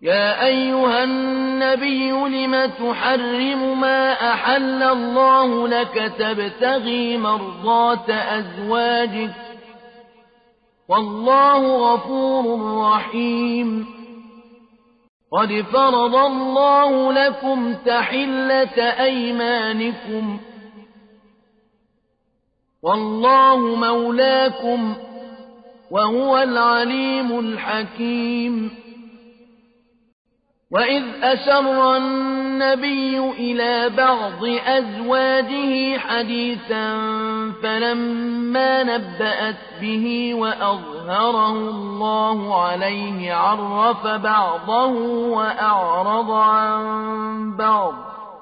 يا أيها النبي لم تحرم ما أحل الله لك تبتغي مرضات أزواجك والله غفور رحيم قد فرض الله لكم تحلة أيمانكم والله مولاكم وهو العليم الحكيم وإذ أسر النبي إلى بعض أزواجه حديثا فلما نبأت به وأظهره الله عليه عرف بعضه وأعرض عن بعض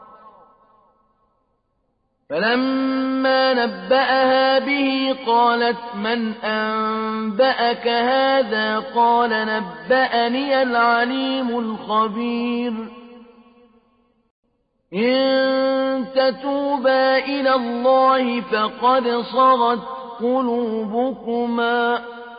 فلما نبأها به قالت من أنبأك هذا قال نبأني العليم الخبير إن تتوبا إلى الله فقد صغت قلوبكما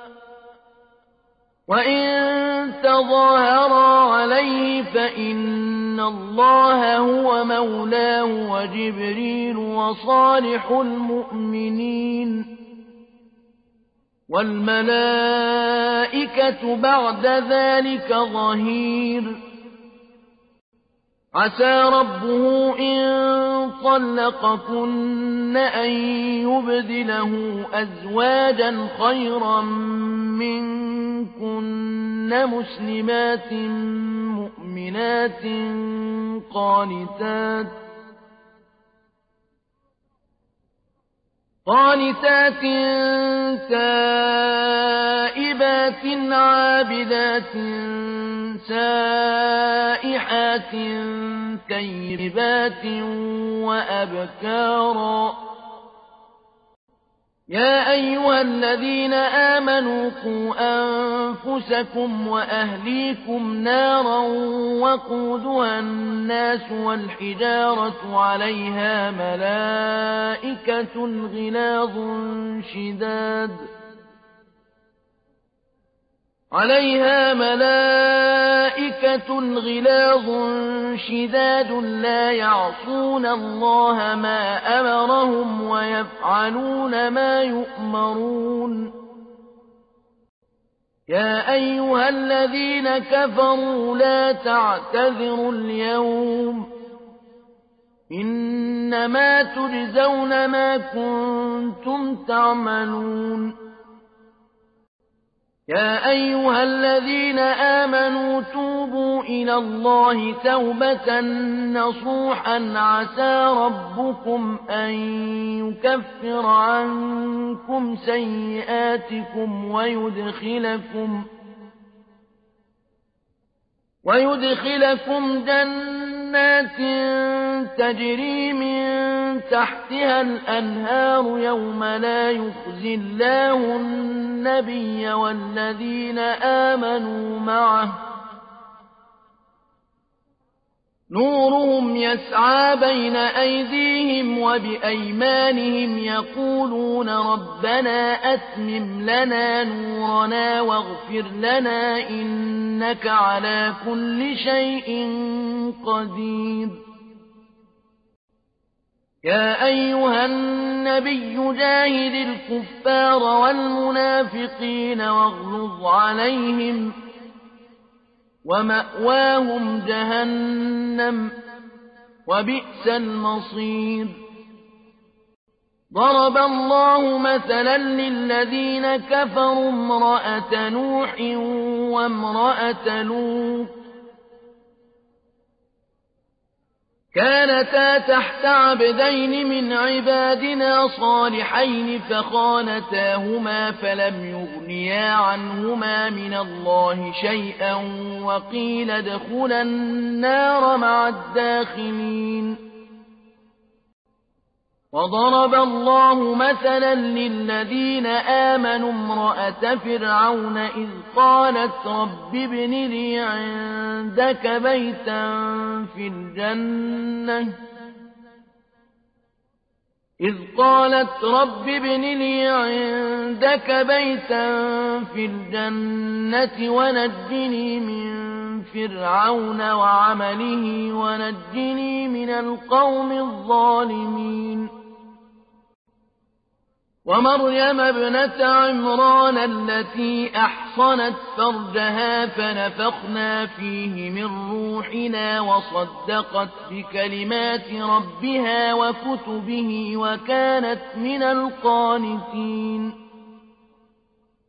وإن تظاهرا عليه فإن الله هو مولاه وجبريل وصالح المؤمنين والملائكة بعد ذلك ظهير عسى ربه إن طلقكن أن يبدله أزواجا خيرا منكن مسلمات مؤمنات قانتات تائبات عابدات سائحات تيبات وأبكارا يا أيها الذين آمنوا قوا أنفسكم وأهليكم نارا وقودها الناس والحجارة عليها ملائكة غلاظ شداد لا يعصون الله ما أمرهم ويفعلون ما يؤمرون يا أيها الذين كفروا لا تعتذروا اليوم إنما تجزون ما كنتم تعملون يا أيها الذين آمنوا توبوا إلى الله توبة نصوحا عسى ربكم أن يكفر عنكم سيئاتكم ويدخلكم جنات تجري من تحتها الأنهار يوم لا يخزي الله النبي والذين آمنوا معه نورهم يسعى بين أيديهم وبأيمانهم يقولون ربنا أتمم لنا نورنا واغفر لنا إنك على كل شيء قدير يا أيها النبي جاهد الكفار والمنافقين واغلظ عليهم ومأواهم جهنم وبئس المصير ضرب الله مثلا للذين كفروا امرأة نوح وامرأة لوط كانتا تحت عبدين من عبادنا صالحين فخانتاهما فلم يغنيا عنهما من الله شيئا وقيل ادخلا النار مع الداخلين وضرب الله مثلا للذين آمنوا امرأة فرعون إذ قالت رب ابن لي عندك بيتا في الجنة ونجني من فرعون وعمله ونجني من القوم الظالمين ومريم ابنة عمران التي أحصنت فرجها فنفخنا فيه من روحنا وصدقت بكلمات ربها وكتبه وكانت من القانتين